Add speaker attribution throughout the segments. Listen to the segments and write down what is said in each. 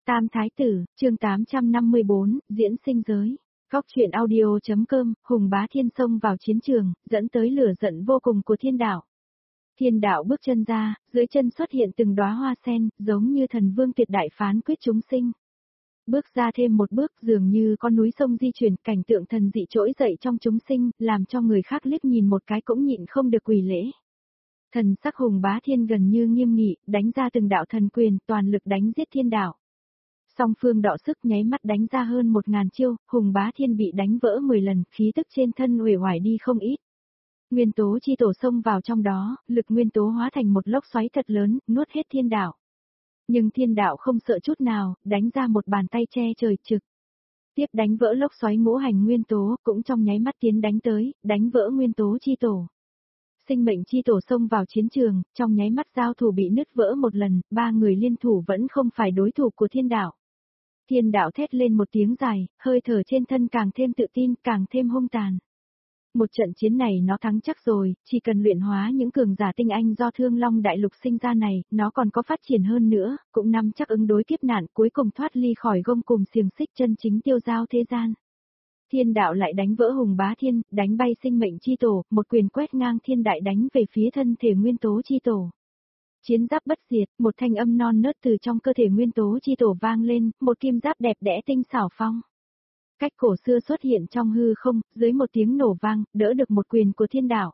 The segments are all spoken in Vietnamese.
Speaker 1: Tam Thái Tử, chương 854, diễn sinh giới. Góc truyện audio.com, Hùng Bá Thiên xông vào chiến trường, dẫn tới lửa giận vô cùng của thiên đạo. Thiên đạo bước chân ra, dưới chân xuất hiện từng đóa hoa sen, giống như thần vương tuyệt đại phán quyết chúng sinh. Bước ra thêm một bước dường như con núi sông di chuyển, cảnh tượng thần dị trỗi dậy trong chúng sinh, làm cho người khác liếc nhìn một cái cũng nhịn không được quỳ lễ. Thần sắc Hùng Bá Thiên gần như nghiêm nghị, đánh ra từng đạo thần quyền, toàn lực đánh giết thiên đạo. Song phương đọ sức nháy mắt đánh ra hơn 1000 chiêu, Hùng Bá Thiên bị đánh vỡ 10 lần, khí tức trên thân uể oải đi không ít. Nguyên tố chi tổ xông vào trong đó, lực nguyên tố hóa thành một lốc xoáy thật lớn, nuốt hết thiên đạo. Nhưng thiên đạo không sợ chút nào, đánh ra một bàn tay che trời trực. Tiếp đánh vỡ lốc xoáy ngũ hành nguyên tố, cũng trong nháy mắt tiến đánh tới, đánh vỡ nguyên tố chi tổ. Sinh mệnh chi tổ xông vào chiến trường, trong nháy mắt giao thủ bị nứt vỡ một lần, ba người liên thủ vẫn không phải đối thủ của thiên đạo. Thiên đạo thét lên một tiếng dài, hơi thở trên thân càng thêm tự tin, càng thêm hung tàn. Một trận chiến này nó thắng chắc rồi, chỉ cần luyện hóa những cường giả tinh anh do Thương Long Đại Lục sinh ra này, nó còn có phát triển hơn nữa, cũng nắm chắc ứng đối kiếp nạn cuối cùng thoát ly khỏi gông cùm xiềng xích chân chính tiêu giao thế gian. Thiên đạo lại đánh vỡ Hùng Bá Thiên, đánh bay sinh mệnh chi tổ, một quyền quét ngang thiên đại đánh về phía thân thể nguyên tố chi tổ. Chiến giáp bất diệt, một thanh âm non nớt từ trong cơ thể nguyên tố chi tổ vang lên, một kim giáp đẹp đẽ tinh xảo phong. Cách cổ xưa xuất hiện trong hư không, dưới một tiếng nổ vang, đỡ được một quyền của thiên đạo.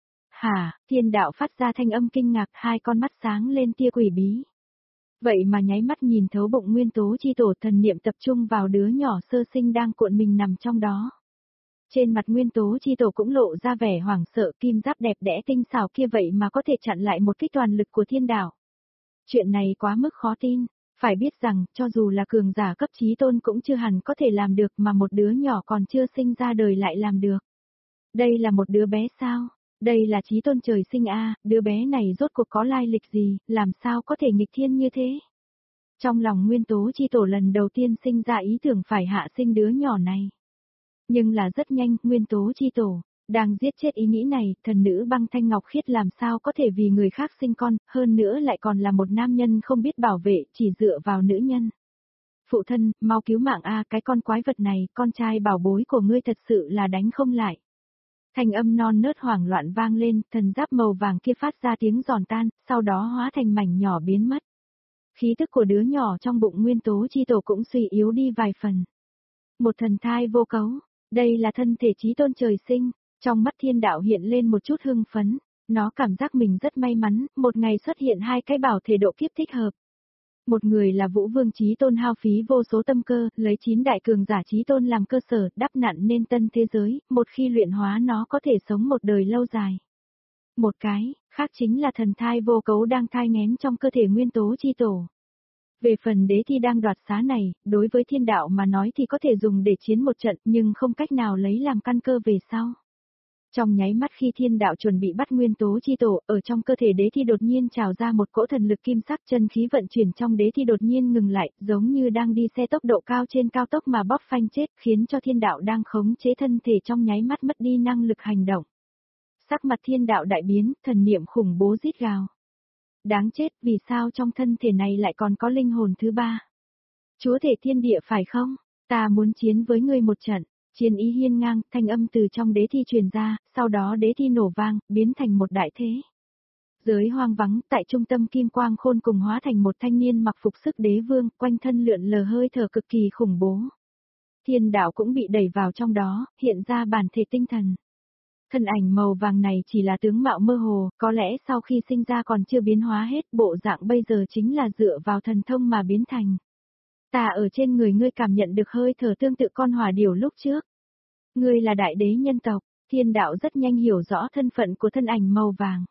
Speaker 1: Hả, thiên đạo phát ra thanh âm kinh ngạc, hai con mắt sáng lên tia quỷ bí. Vậy mà nháy mắt nhìn thấu bụng nguyên tố chi tổ, thần niệm tập trung vào đứa nhỏ sơ sinh đang cuộn mình nằm trong đó. Trên mặt nguyên tố chi tổ cũng lộ ra vẻ hoảng sợ, kim giáp đẹp đẽ tinh xảo kia vậy mà có thể chặn lại một kích toàn lực của thiên đạo. Chuyện này quá mức khó tin, phải biết rằng, cho dù là cường giả cấp chí tôn cũng chưa hẳn có thể làm được mà một đứa nhỏ còn chưa sinh ra đời lại làm được. Đây là một đứa bé sao? Đây là chí tôn trời sinh a, đứa bé này rốt cuộc có lai lịch gì, làm sao có thể nghịch thiên như thế? Trong lòng nguyên tố chi tổ lần đầu tiên sinh ra ý tưởng phải hạ sinh đứa nhỏ này. Nhưng là rất nhanh, nguyên tố chi tổ, đang giết chết ý nghĩ này, thần nữ băng thanh ngọc khiết làm sao có thể vì người khác sinh con, hơn nữa lại còn là một nam nhân không biết bảo vệ, chỉ dựa vào nữ nhân. Phụ thân, mau cứu mạng a, cái con quái vật này, con trai bảo bối của ngươi thật sự là đánh không lại. Thanh âm non nớt hoảng loạn vang lên, thần giáp màu vàng kia phát ra tiếng giòn tan, sau đó hóa thành mảnh nhỏ biến mất. Khí tức của đứa nhỏ trong bụng nguyên tố chi tổ cũng suy yếu đi vài phần. Một thần thai vô cấu, đây là thân thể chí tôn trời sinh, trong mắt thiên đạo hiện lên một chút hưng phấn, nó cảm giác mình rất may mắn, một ngày xuất hiện hai cái bảo thể độ kiếp thích hợp. Một người là Vũ Vương chí tôn hao phí vô số tâm cơ, lấy 9 đại cường giả chí tôn làm cơ sở, đắp nặn nên tân thế giới, một khi luyện hóa nó có thể sống một đời lâu dài. Một cái, khác chính là thần thai vô cấu đang thai nghén trong cơ thể nguyên tố chi tổ. Về phần đế thi đang đoạt xá này, đối với thiên đạo mà nói thì có thể dùng để chiến một trận nhưng không cách nào lấy làm căn cơ về sau. Trong nháy mắt khi thiên đạo chuẩn bị bắt nguyên tố chi tổ, ở trong cơ thể đế thi đột nhiên trào ra một cỗ thần lực kim sắc, chân khí vận chuyển trong đế thi đột nhiên ngừng lại, giống như đang đi xe tốc độ cao trên cao tốc mà bóp phanh chết, khiến cho thiên đạo đang khống chế thân thể trong nháy mắt mất đi năng lực hành động. Sắc mặt thiên đạo đại biến, thần niệm khủng bố rít gào. Đáng chết, vì sao trong thân thể này lại còn có linh hồn thứ ba? Chúa thể thiên địa phải không? Ta muốn chiến với ngươi một trận. Chiến ý hiên ngang, thanh âm từ trong đế thi truyền ra, sau đó đế thi nổ vang, biến thành một đại thế. Giới hoang vắng, tại trung tâm kim quang khôn cùng hóa thành một thanh niên mặc phục sức đế vương, quanh thân lượn lờ hơi thở cực kỳ khủng bố. Thiên đạo cũng bị đẩy vào trong đó, hiện ra bản thể tinh thần. Thân ảnh màu vàng này chỉ là tướng mạo mơ hồ, có lẽ sau khi sinh ra còn chưa biến hóa hết, bộ dạng bây giờ chính là dựa vào thần thông mà biến thành. Ta ở trên người ngươi cảm nhận được hơi thở tương tự con hỏa điểu lúc trước. Ngươi là đại đế nhân tộc, thiên đạo rất nhanh hiểu rõ thân phận của thân ảnh màu vàng.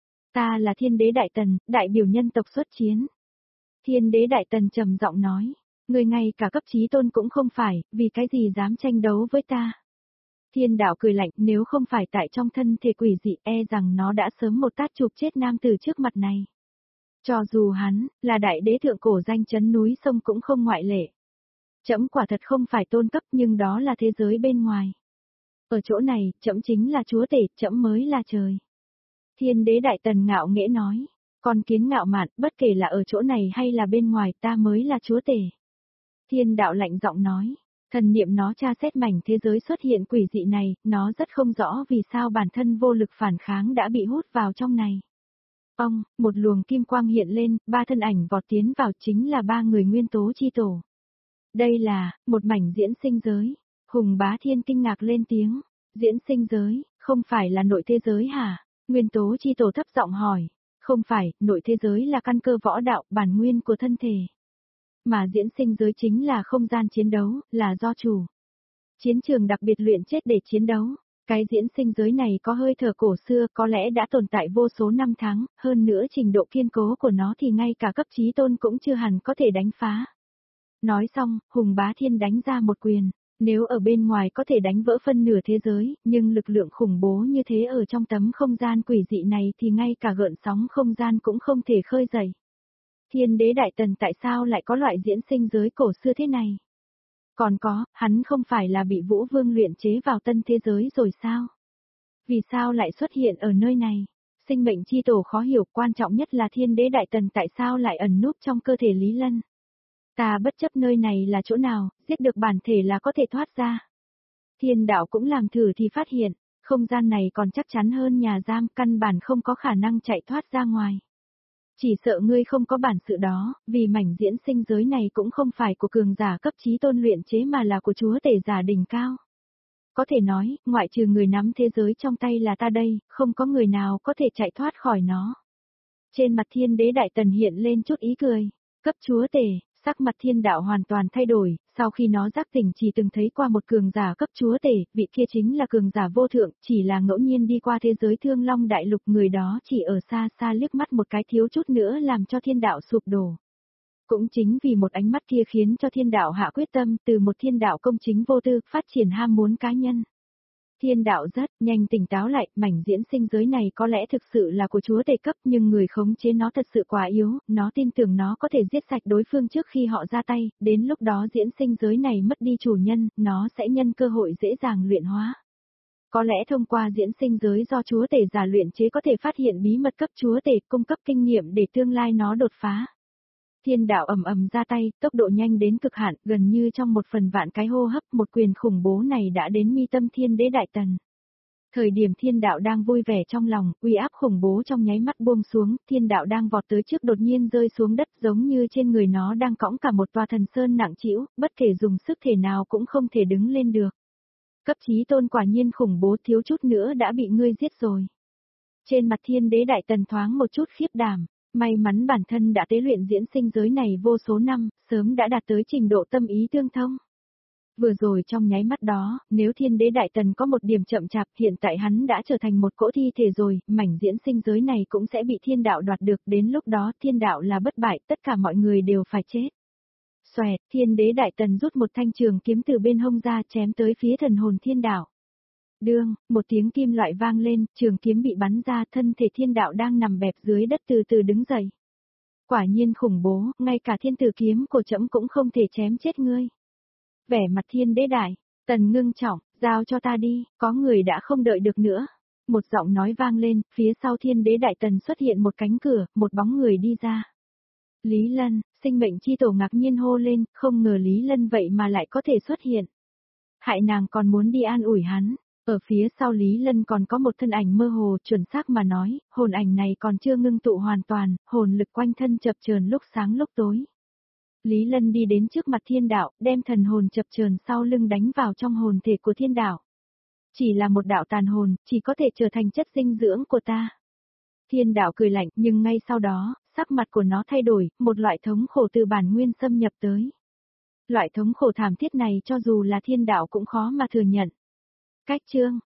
Speaker 1: Ta là thiên đế đại tần, đại biểu nhân tộc xuất chiến. Thiên đế đại tần trầm giọng nói, ngươi ngay cả cấp chí tôn cũng không phải, vì cái gì dám tranh đấu với ta. Thiên đạo cười lạnh, nếu không phải tại trong thân thể quỷ dị e rằng nó đã sớm một tát chụp chết nam tử trước mặt này. Cho dù hắn, là đại đế thượng cổ danh chấn núi sông cũng không ngoại lệ. Trẫm quả thật không phải tôn cấp nhưng đó là thế giới bên ngoài. Ở chỗ này, trẫm chính là chúa tể, trẫm mới là trời. Thiên đế đại tần ngạo nghễ nói, con kiến ngạo mạn, bất kể là ở chỗ này hay là bên ngoài ta mới là chúa tể. Thiên đạo lạnh giọng nói, thần niệm nó tra xét mảnh thế giới xuất hiện quỷ dị này, nó rất không rõ vì sao bản thân vô lực phản kháng đã bị hút vào trong này. Ông, một luồng kim quang hiện lên, ba thân ảnh vọt tiến vào chính là ba người nguyên tố chi tổ. Đây là, một mảnh diễn sinh giới. Hùng Bá Thiên kinh ngạc lên tiếng, diễn sinh giới, không phải là nội thế giới hả? Nguyên tố chi tổ thấp giọng hỏi, không phải, nội thế giới là căn cơ võ đạo, bản nguyên của thân thể. Mà diễn sinh giới chính là không gian chiến đấu, là do chủ. Chiến trường đặc biệt luyện chết để chiến đấu. Cái diễn sinh giới này có hơi thở cổ xưa, có lẽ đã tồn tại vô số năm tháng, hơn nữa trình độ kiên cố của nó thì ngay cả cấp chí tôn cũng chưa hẳn có thể đánh phá. Nói xong, Hùng Bá Thiên đánh ra một quyền. Nếu ở bên ngoài có thể đánh vỡ phân nửa thế giới, nhưng lực lượng khủng bố như thế ở trong tấm không gian quỷ dị này thì ngay cả gợn sóng không gian cũng không thể khơi dậy. Thiên đế Đại Tần tại sao lại có loại diễn sinh giới cổ xưa thế này? Còn có, hắn không phải là bị Vũ Vương luyện chế vào tân thế giới rồi sao? Vì sao lại xuất hiện ở nơi này? Sinh mệnh chi tổ khó hiểu, quan trọng nhất là thiên đế Đại Tần tại sao lại ẩn núp trong cơ thể Lý Lân? Ta bất chấp nơi này là chỗ nào, giết được bản thể là có thể thoát ra. Thiên đạo cũng làm thử thì phát hiện, không gian này còn chắc chắn hơn nhà giam, căn bản không có khả năng chạy thoát ra ngoài. Chỉ sợ ngươi không có bản sự đó, vì mảnh diễn sinh giới này cũng không phải của cường giả cấp chí tôn luyện chế mà là của chúa tể giả đỉnh cao. Có thể nói, ngoại trừ người nắm thế giới trong tay là ta đây, không có người nào có thể chạy thoát khỏi nó. Trên mặt thiên đế Đại Tần hiện lên chút ý cười, cấp chúa tể. Sắc mặt thiên đạo hoàn toàn thay đổi, sau khi nó giác tỉnh chỉ từng thấy qua một cường giả cấp chúa tể, vị kia chính là cường giả vô thượng, chỉ là ngẫu nhiên đi qua thế giới Thương Long Đại Lục, người đó chỉ ở xa xa liếc mắt một cái thiếu chút nữa làm cho thiên đạo sụp đổ. Cũng chính vì một ánh mắt kia khiến cho thiên đạo hạ quyết tâm từ một thiên đạo công chính vô tư, phát triển ham muốn cá nhân. Thiên đạo rất nhanh tỉnh táo lại, mảnh diễn sinh giới này có lẽ thực sự là của chúa tể cấp nhưng người khống chế nó thật sự quá yếu, nó tin tưởng nó có thể giết sạch đối phương trước khi họ ra tay, đến lúc đó diễn sinh giới này mất đi chủ nhân, nó sẽ nhân cơ hội dễ dàng luyện hóa. Có lẽ thông qua diễn sinh giới do chúa tể giả luyện chế có thể phát hiện bí mật cấp chúa tể, cung cấp kinh nghiệm để tương lai nó đột phá. Thiên đạo ầm ầm ra tay, tốc độ nhanh đến cực hạn, gần như trong 1/1000 cái hô hấp, một quyền khủng bố này đã đến mi tâm thiên đế Đại Tần. Thời điểm thiên đạo đang vui vẻ trong lòng, uy áp khủng bố trong nháy mắt buông xuống, thiên đạo đang vọt tới trước đột nhiên rơi xuống đất giống như trên người nó đang cõng cả một tòa thần sơn nặng trĩu, bất kể dùng sức thể nào cũng không thể đứng lên được. Cấp chí tôn quả nhiên khủng bố, thiếu chút nữa đã bị ngươi giết rồi. Trên mặt thiên đế Đại Tần thoáng một chút khiếp đảm. May mắn bản thân đã tế luyện diễn sinh giới này vô số năm, sớm đã đạt tới trình độ tâm ý tương thông. Vừa rồi trong nháy mắt đó, nếu thiên đế Đại Tần có một điểm chậm chạp, hiện tại hắn đã trở thành một cỗ thi thể rồi, mảnh diễn sinh giới này cũng sẽ bị thiên đạo đoạt được, đến lúc đó thiên đạo là bất bại, tất cả mọi người đều phải chết. Xoẹt, thiên đế Đại Tần rút một thanh trường kiếm từ bên hông ra chém tới phía thần hồn thiên đạo. Đương, một tiếng kim loại vang lên, trường kiếm bị bắn ra, thân thể thiên đạo đang nằm bẹp dưới đất từ từ đứng dậy. Quả nhiên khủng bố, ngay cả thiên tử kiếm của trẫm cũng không thể chém chết ngươi. Vẻ mặt thiên đế Đại Tần ngưng trọng, giao cho ta đi, có người đã không đợi được nữa. Một giọng nói vang lên, phía sau thiên đế Đại Tần xuất hiện một cánh cửa, một bóng người đi ra. Lý Lân, sinh mệnh chi tổ ngạc nhiên hô lên, không ngờ Lý Lân vậy mà lại có thể xuất hiện. Hại nàng còn muốn đi an ủi hắn. Ở phía sau Lý Lân còn có một thân ảnh mơ hồ, chuẩn xác mà nói, hồn ảnh này còn chưa ngưng tụ hoàn toàn, hồn lực quanh thân chập chờn lúc sáng lúc tối. Lý Lân đi đến trước mặt thiên đạo, đem thần hồn chập chờn sau lưng đánh vào trong hồn thể của thiên đạo. Chỉ là một đạo tàn hồn, chỉ có thể trở thành chất dinh dưỡng của ta. Thiên đạo cười lạnh, nhưng ngay sau đó, sắc mặt của nó thay đổi, một loại thống khổ từ bản nguyên xâm nhập tới. Loại thống khổ thảm thiết này cho dù là thiên đạo cũng khó mà thừa nhận. Cách chương